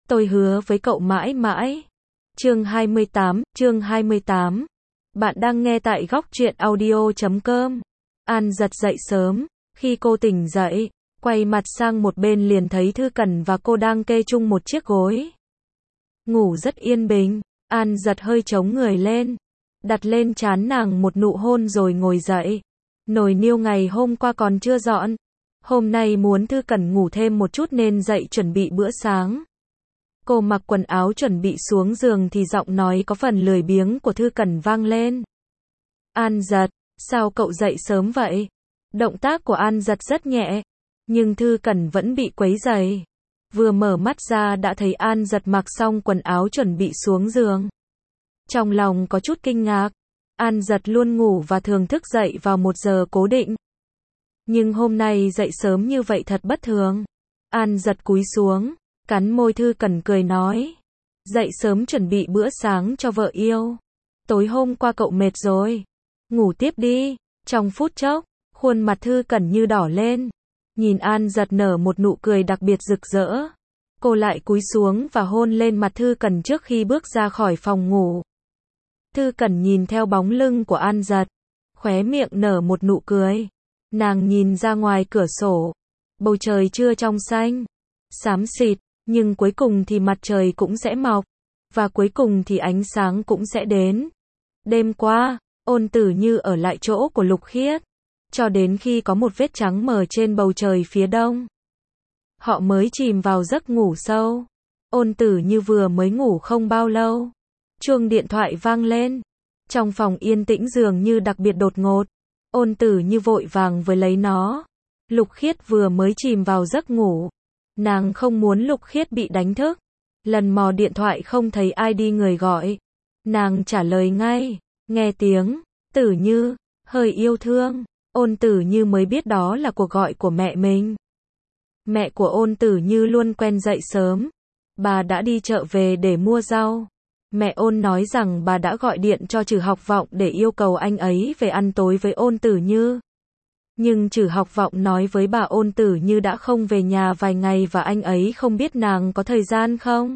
Tôi hứa với cậu mãi mãi. Chương 28. Bạn đang nghe tại góc truyện audio.com. An giật dậy sớm. Khi cô tỉnh dậy, quay mặt sang một bên liền thấy Thư Cẩn và cô đang kê chung một chiếc gối. Ngủ rất yên bình. An giật hơi chống người lên, đặt lên trán nàng một nụ hôn rồi ngồi dậy. Nồi niêu ngày hôm qua còn chưa dọn. Hôm nay muốn Thư Cẩn ngủ thêm một chút nên dậy chuẩn bị bữa sáng. Cô mặc quần áo chuẩn bị xuống giường thì giọng nói có phần lười biếng của Thư Cẩn vang lên. An giật, sao cậu dậy sớm vậy? Động tác của An giật rất nhẹ, nhưng Thư Cẩn vẫn bị quấy rầy. Vừa mở mắt ra đã thấy An giật mặc xong quần áo chuẩn bị xuống giường. Trong lòng có chút kinh ngạc. An giật luôn ngủ và thường thức dậy vào 1 giờ cố định. Nhưng hôm nay dậy sớm như vậy thật bất thường. An giật cúi xuống, cắn môi. Thư Cẩn cười nói. Dậy sớm chuẩn bị bữa sáng cho vợ yêu. Tối hôm qua cậu mệt rồi. Ngủ tiếp đi. Trong phút chốc, khuôn mặt Thư Cẩn như đỏ lên. Nhìn An giật nở một nụ cười đặc biệt rực rỡ. Cô lại cúi xuống và hôn lên mặt Thư Cẩn trước khi bước ra khỏi phòng ngủ. Thư Cẩn nhìn theo bóng lưng của An giật, khóe miệng nở một nụ cười. Nàng nhìn ra ngoài cửa sổ. Bầu trời chưa trong xanh, xám xịt, nhưng cuối cùng thì mặt trời cũng sẽ mọc. Và cuối cùng thì ánh sáng cũng sẽ đến. Đêm qua, Ôn Tử Như ở lại chỗ của Lục Khiết. Cho đến khi có một vết trắng mờ trên bầu trời phía đông. Họ mới chìm vào giấc ngủ sâu. Ôn Tử Như vừa mới ngủ không bao lâu. Chuông điện thoại vang lên. Trong phòng yên tĩnh dường như đặc biệt đột ngột. Ôn Tử Như vội vàng với lấy nó. Lục Khiết vừa mới chìm vào giấc ngủ. Nàng không muốn Lục Khiết bị đánh thức. Lần mò điện thoại không thấy ai đi người gọi. Nàng trả lời ngay. Nghe tiếng Tử Như, hơi yêu thương. Ôn Tử Như mới biết đó là cuộc gọi của mẹ mình. Mẹ của Ôn Tử Như luôn quen dậy sớm. Bà đã đi chợ về để mua rau. Mẹ Ôn nói rằng bà đã gọi điện cho Trử Học Vọng để yêu cầu anh ấy về ăn tối với Ôn Tử Như. Nhưng Trử Học Vọng nói với bà Ôn Tử Như đã không về nhà vài ngày và anh ấy không biết nàng có thời gian không.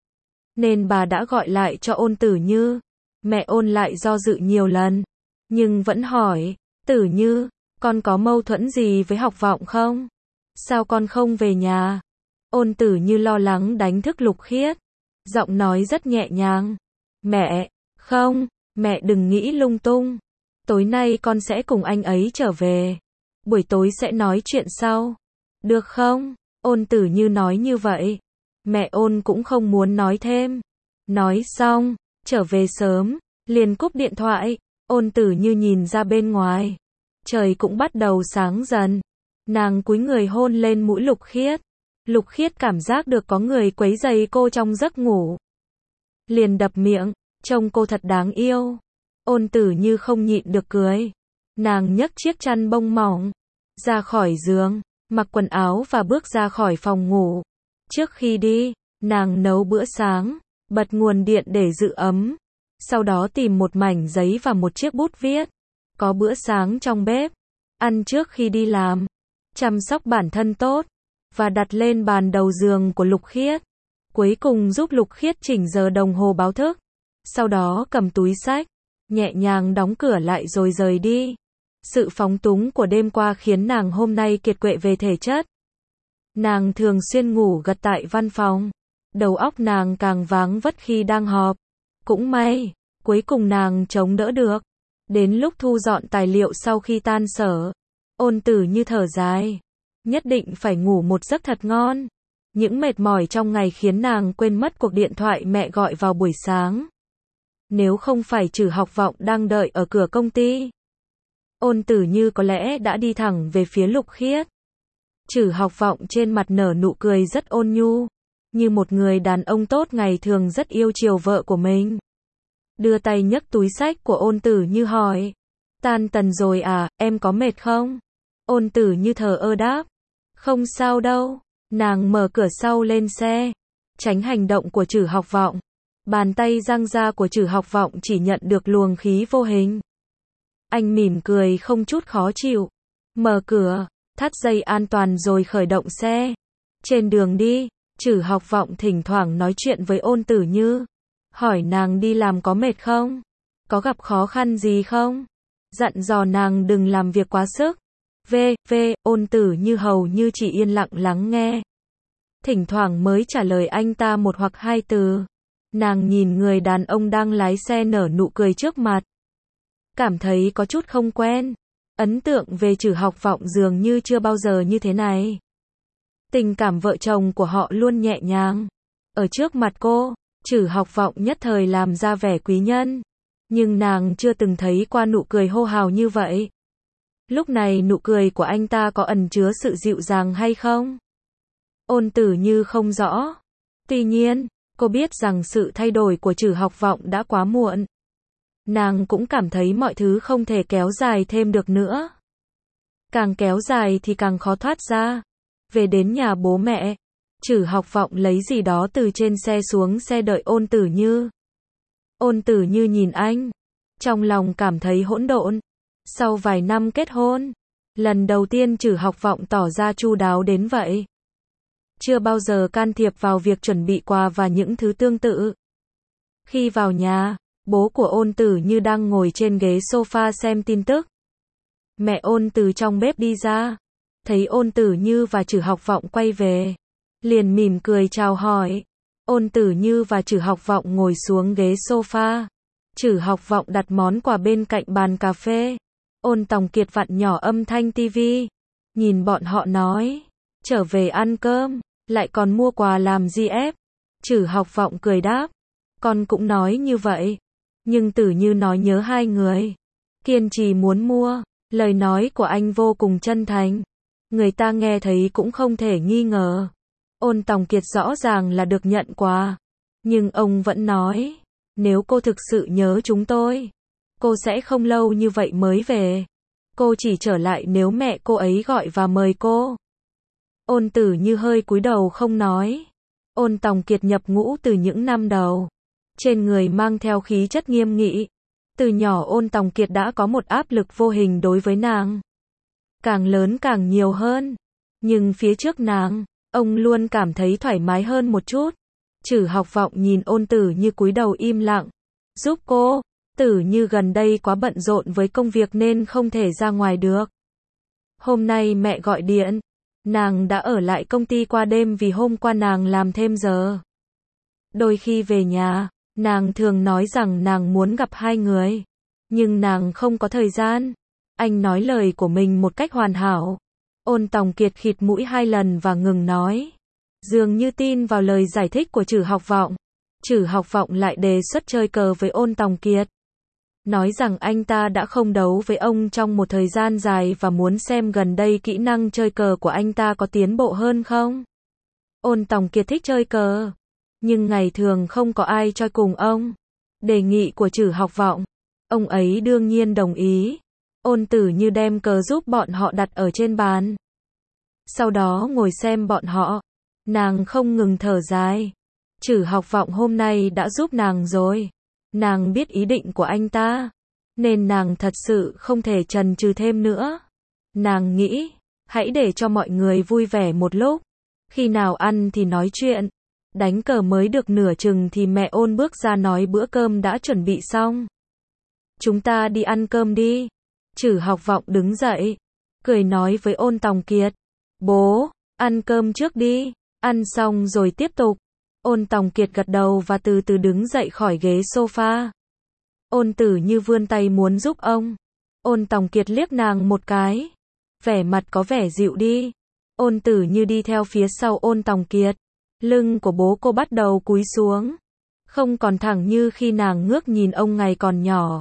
Nên bà đã gọi lại cho Ôn Tử Như. Mẹ Ôn lại do dự nhiều lần, nhưng vẫn hỏi, Tử Như, con có mâu thuẫn gì với Học Vọng không? Sao con không về nhà? Ôn Tử Như lo lắng đánh thức Lục Khiết. Giọng nói rất nhẹ nhàng. Mẹ, không, mẹ đừng nghĩ lung tung. Tối nay con sẽ cùng anh ấy trở về. Buổi tối sẽ nói chuyện sau. Được không? Ôn Tử Như nói như vậy. Mẹ Ôn cũng không muốn nói thêm. Nói xong, trở về sớm, liền cúp điện thoại. Ôn Tử Như nhìn ra bên ngoài. Trời cũng bắt đầu sáng dần. Nàng cúi người hôn lên mũi Lục Khiết. Lục Khiết cảm giác được có người quấy rầy cô trong giấc ngủ. Liền đập miệng, trông cô thật đáng yêu. Ôn Tử Như không nhịn được cười. Nàng nhấc chiếc chăn bông mỏng, ra khỏi giường, mặc quần áo và bước ra khỏi phòng ngủ. Trước khi đi, nàng nấu bữa sáng, bật nguồn điện để giữ ấm. Sau đó tìm một mảnh giấy và một chiếc bút viết. Có bữa sáng trong bếp. Ăn trước khi đi làm. Chăm sóc bản thân tốt. Và đặt lên bàn đầu giường của Lục Khiết. Cuối cùng giúp Lục Khiết chỉnh giờ đồng hồ báo thức. Sau đó cầm túi xách, nhẹ nhàng đóng cửa lại rồi rời đi. Sự phóng túng của đêm qua khiến nàng hôm nay kiệt quệ về thể chất. Nàng thường xuyên ngủ gật tại văn phòng. Đầu óc nàng càng váng vất khi đang họp. Cũng may, cuối cùng nàng chống đỡ được. Đến lúc thu dọn tài liệu sau khi tan sở, Ôn Tử Như thở dài. Nhất định phải ngủ một giấc thật ngon. Những mệt mỏi trong ngày khiến nàng quên mất cuộc điện thoại mẹ gọi vào buổi sáng. Nếu không phải Trử Học Vọng đang đợi ở cửa công ty, Ôn Tử Như có lẽ đã đi thẳng về phía Lục Khiết. Trử Học Vọng trên mặt nở nụ cười rất ôn nhu, như một người đàn ông tốt ngày thường rất yêu chiều vợ của mình. Đưa tay nhấc túi xách của Ôn Tử Như hỏi. Tan tần rồi à, em có mệt không? Ôn Tử Như thờ ơ đáp. Không sao đâu. Nàng mở cửa sau lên xe, tránh hành động của Trử Học Vọng. Bàn tay giang ra của Trử Học Vọng chỉ nhận được luồng khí vô hình. Anh mỉm cười không chút khó chịu. Mở cửa, thắt dây an toàn rồi khởi động xe. Trên đường đi, Trử Học Vọng thỉnh thoảng nói chuyện với Ôn Tử Như, hỏi nàng đi làm có mệt không? Có gặp khó khăn gì không? Dặn dò nàng đừng làm việc quá sức. Ôn Tử Như hầu như chỉ yên lặng lắng nghe. Thỉnh thoảng mới trả lời anh ta một hoặc hai từ. Nàng nhìn người đàn ông đang lái xe nở nụ cười trước mặt. Cảm thấy có chút không quen. Ấn tượng về Trử Học Vọng dường như chưa bao giờ như thế này. Tình cảm vợ chồng của họ luôn nhẹ nhàng. Ở trước mặt cô, Trử Học Vọng nhất thời làm ra vẻ quý nhân. Nhưng nàng chưa từng thấy qua nụ cười hô hào như vậy. Lúc này nụ cười của anh ta có ẩn chứa sự dịu dàng hay không? Ôn Tử Như không rõ. Tuy nhiên, cô biết rằng sự thay đổi của Trử Học Vọng đã quá muộn. Nàng cũng cảm thấy mọi thứ không thể kéo dài thêm được nữa. Càng kéo dài thì càng khó thoát ra. Về đến nhà bố mẹ, Trử Học Vọng lấy gì đó từ trên xe xuống xe đợi Ôn Tử Như. Ôn Tử Như nhìn anh, trong lòng cảm thấy hỗn độn. Sau vài năm kết hôn, lần đầu tiên Trử Học Vọng tỏ ra chu đáo đến vậy. Chưa bao giờ can thiệp vào việc chuẩn bị quà và những thứ tương tự. Khi vào nhà, bố của Ôn Tử Như đang ngồi trên ghế sofa xem tin tức. Mẹ Ôn từ trong bếp đi ra, thấy Ôn Tử Như và Trử Học Vọng quay về, liền mỉm cười chào hỏi. Ôn Tử Như và Trử Học Vọng ngồi xuống ghế sofa. Trử Học Vọng đặt món quà bên cạnh bàn cà phê. Ôn Tòng Kiệt vặn nhỏ âm thanh tivi, nhìn bọn họ nói, trở về ăn cơm, lại còn mua quà làm gì ép? Trử Học Vọng cười đáp, con cũng nói như vậy, nhưng Tử Như nói nhớ hai người, kiên trì muốn mua. Lời nói của anh vô cùng chân thành, người ta nghe thấy cũng không thể nghi ngờ. Ôn Tòng Kiệt rõ ràng là được nhận quà, nhưng ông vẫn nói, nếu cô thực sự nhớ chúng tôi, cô sẽ không lâu như vậy mới về. Cô chỉ trở lại nếu mẹ cô ấy gọi và mời cô. Ôn Tử Như hơi cúi đầu không nói. Ôn Tòng Kiệt nhập ngũ từ những năm đầu, trên người mang theo khí chất nghiêm nghị. Từ nhỏ Ôn Tòng Kiệt đã có một áp lực vô hình đối với nàng. Càng lớn càng nhiều hơn. Nhưng phía trước nàng, ông luôn cảm thấy thoải mái hơn một chút. Trử Học Vọng nhìn Ôn Tử Như cúi đầu im lặng. Giúp cô, Tử Như gần đây quá bận rộn với công việc nên không thể ra ngoài được. Hôm nay mẹ gọi điện, nàng đã ở lại công ty qua đêm vì hôm qua nàng làm thêm giờ. Đôi khi về nhà, nàng thường nói rằng nàng muốn gặp hai người, nhưng nàng không có thời gian. Anh nói lời của mình một cách hoàn hảo. Ôn Tòng Kiệt khịt mũi hai lần và ngừng nói. Dường như tin vào lời giải thích của Trử Học Vọng. Trử Học Vọng lại đề xuất chơi cờ với Ôn Tòng Kiệt. Nói rằng anh ta đã không đấu với ông trong một thời gian dài và muốn xem gần đây kỹ năng chơi cờ của anh ta có tiến bộ hơn không. Ôn Tòng Kiệt thích chơi cờ, nhưng ngày thường không có ai chơi cùng ông. Đề nghị của Trử Học Vọng, ông ấy đương nhiên đồng ý. Ôn Tử Như đem cờ giúp bọn họ đặt ở trên bàn. Sau đó ngồi xem bọn họ. Nàng không ngừng thở dài. Trử Học Vọng hôm nay đã giúp nàng rồi. Nàng biết ý định của anh ta, nên nàng thật sự không thể chần chừ thêm nữa. Nàng nghĩ, hãy để cho mọi người vui vẻ một lúc. Khi nào ăn thì nói chuyện. Đánh cờ mới được nửa chừng thì mẹ Ôn bước ra nói bữa cơm đã chuẩn bị xong. Chúng ta đi ăn cơm đi. Trử Học Vọng đứng dậy, cười nói với Ôn Tòng Kiệt. Bố, ăn cơm trước đi, ăn xong rồi tiếp tục. Ôn Tòng Kiệt gật đầu và từ từ đứng dậy khỏi ghế sofa. Ôn Tử Như vươn tay muốn giúp ông. Ôn Tòng Kiệt liếc nàng một cái. Vẻ mặt có vẻ dịu đi. Ôn Tử Như đi theo phía sau Ôn Tòng Kiệt. Lưng của bố cô bắt đầu cúi xuống. Không còn thẳng như khi nàng ngước nhìn ông ngày còn nhỏ.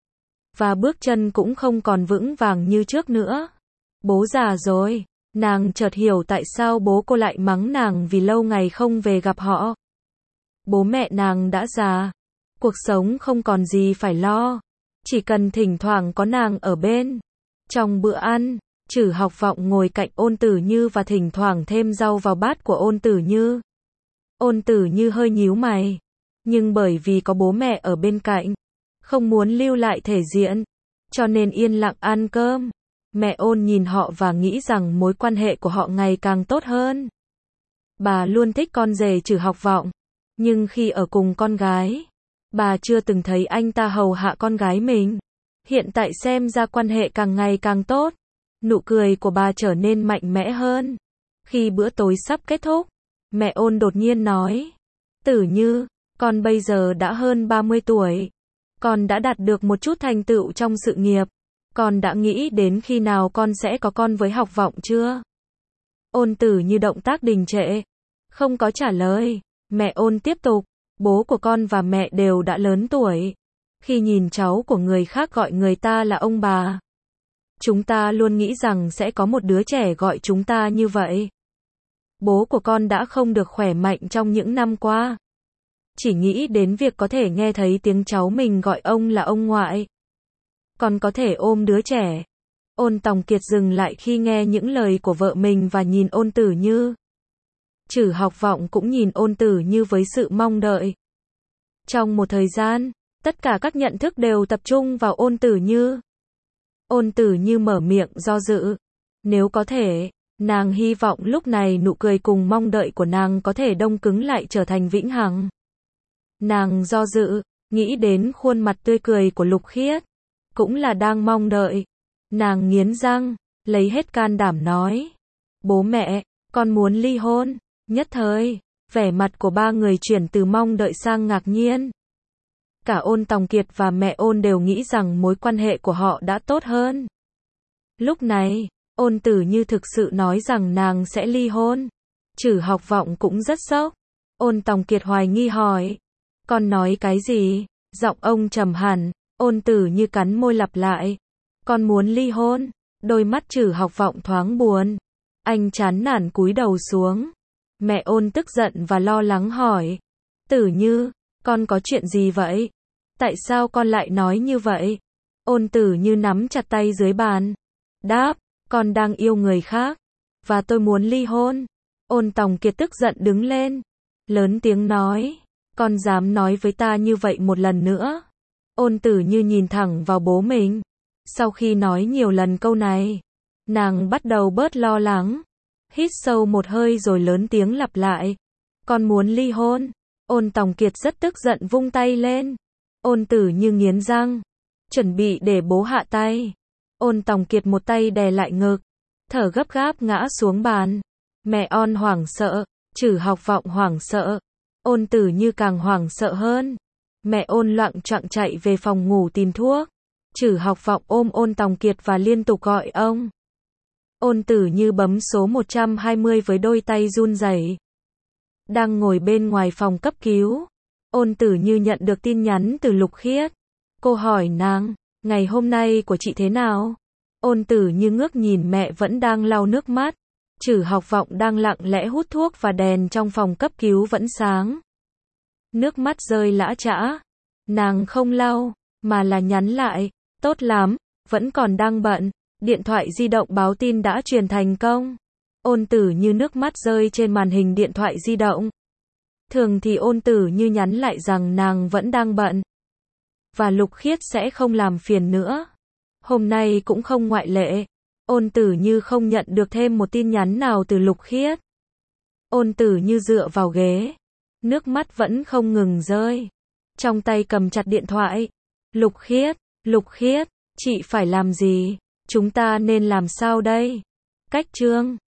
Và bước chân cũng không còn vững vàng như trước nữa. Bố già rồi. Nàng chợt hiểu tại sao bố cô lại mắng nàng vì lâu ngày không về gặp họ. Bố mẹ nàng đã già. Cuộc sống không còn gì phải lo. Chỉ cần thỉnh thoảng có nàng ở bên. Trong bữa ăn, Trử Học Vọng ngồi cạnh Ôn Tử Như và thỉnh thoảng thêm rau vào bát của Ôn Tử Như. Ôn Tử Như hơi nhíu mày. Nhưng bởi vì có bố mẹ ở bên cạnh, không muốn lưu lại thể diện, cho nên yên lặng ăn cơm. Mẹ Ôn nhìn họ và nghĩ rằng mối quan hệ của họ ngày càng tốt hơn. Bà luôn thích con rể Trử Học Vọng, nhưng khi ở cùng con gái, bà chưa từng thấy anh ta hầu hạ con gái mình. Hiện tại xem ra quan hệ càng ngày càng tốt. Nụ cười của bà trở nên mạnh mẽ hơn. Khi bữa tối sắp kết thúc, mẹ Ôn đột nhiên nói, Tử Như, con bây giờ đã hơn 30 tuổi. Con đã đạt được một chút thành tựu trong sự nghiệp. Con đã nghĩ đến khi nào con sẽ có con với Học Vọng chưa? Ôn Tử Như động tác đình trệ, không có trả lời. Mẹ Ôn tiếp tục, bố của con và mẹ đều đã lớn tuổi. Khi nhìn cháu của người khác gọi người ta là ông bà, chúng ta luôn nghĩ rằng sẽ có một đứa trẻ gọi chúng ta như vậy. Bố của con đã không được khỏe mạnh trong những năm qua. Chỉ nghĩ đến việc có thể nghe thấy tiếng cháu mình gọi ông là ông ngoại. Còn có thể ôm đứa trẻ. Ôn Tòng Kiệt dừng lại khi nghe những lời của vợ mình và nhìn Ôn Tử Như. Trử Học Vọng cũng nhìn Ôn Tử Như với sự mong đợi. Trong một thời gian, tất cả các nhận thức đều tập trung vào Ôn Tử Như. Ôn Tử Như mở miệng do dự. Nếu có thể, nàng hy vọng lúc này nụ cười cùng mong đợi của nàng có thể đông cứng lại trở thành vĩnh hằng. Nàng do dự, nghĩ đến khuôn mặt tươi cười của Lục Khiết. Cũng là đang mong đợi. Nàng nghiến răng, lấy hết can đảm nói. Bố mẹ, con muốn ly hôn. Nhất thời, vẻ mặt của ba người chuyển từ mong đợi sang ngạc nhiên. Cả Ôn Tòng Kiệt và mẹ Ôn đều nghĩ rằng mối quan hệ của họ đã tốt hơn. Lúc này, Ôn Tử Như thực sự nói rằng nàng sẽ ly hôn. Trử Học Vọng cũng rất sốc. Ôn Tòng Kiệt hoài nghi hỏi. Con nói cái gì? Giọng ông trầm hẳn. Ôn Tử Như cắn môi lặp lại. Con muốn ly hôn. Đôi mắt Trử Học Vọng thoáng buồn. Anh chán nản cúi đầu xuống. Mẹ Ôn tức giận và lo lắng hỏi. Tử Như, con có chuyện gì vậy? Tại sao con lại nói như vậy? Ôn Tử Như nắm chặt tay dưới bàn. Đáp, con đang yêu người khác. Và tôi muốn ly hôn. Ôn Tòng Kiệt tức giận đứng lên. Lớn tiếng nói. Con dám nói với ta như vậy một lần nữa. Ôn Tử Như nhìn thẳng vào bố mình. Sau khi nói nhiều lần câu này, nàng bắt đầu bớt lo lắng. Hít sâu một hơi rồi lớn tiếng lặp lại. Con muốn ly hôn. Ôn Tòng Kiệt rất tức giận vung tay lên. Ôn Tử Như nghiến răng, chuẩn bị để bố hạ tay. Ôn Tòng Kiệt một tay đè lại ngực, thở gấp gáp ngã xuống bàn. Mẹ Ôn hoảng sợ, Trử Học Vọng hoảng sợ. Ôn Tử Như càng hoảng sợ hơn. Mẹ Ôn loạng choạng chạy về phòng ngủ tìm thuốc. Trử Học Vọng ôm Ôn Tòng Kiệt và liên tục gọi ông. Ôn Tử Như bấm số 120 với đôi tay run rẩy. Đang ngồi bên ngoài phòng cấp cứu, Ôn Tử Như nhận được tin nhắn từ Lục Khiết. Cô hỏi nàng, ngày hôm nay của chị thế nào? Ôn Tử Như ngước nhìn mẹ vẫn đang lau nước mắt. Trử Học Vọng đang lặng lẽ hút thuốc và đèn trong phòng cấp cứu vẫn sáng. Nước mắt rơi lã chã. Nàng không lau, mà là nhắn lại. Tốt lắm, vẫn còn đang bận. Điện thoại di động báo tin đã truyền thành công. Ôn Tử Như nước mắt rơi trên màn hình điện thoại di động. Thường thì Ôn Tử Như nhắn lại rằng nàng vẫn đang bận. Và Lục Khiết sẽ không làm phiền nữa. Hôm nay cũng không ngoại lệ. Ôn Tử Như không nhận được thêm một tin nhắn nào từ Lục Khiết. Ôn Tử Như dựa vào ghế. Nước mắt vẫn không ngừng rơi. Trong tay cầm chặt điện thoại. Lục Khiết, chị phải làm gì? Chúng ta nên làm sao đây? Cách chương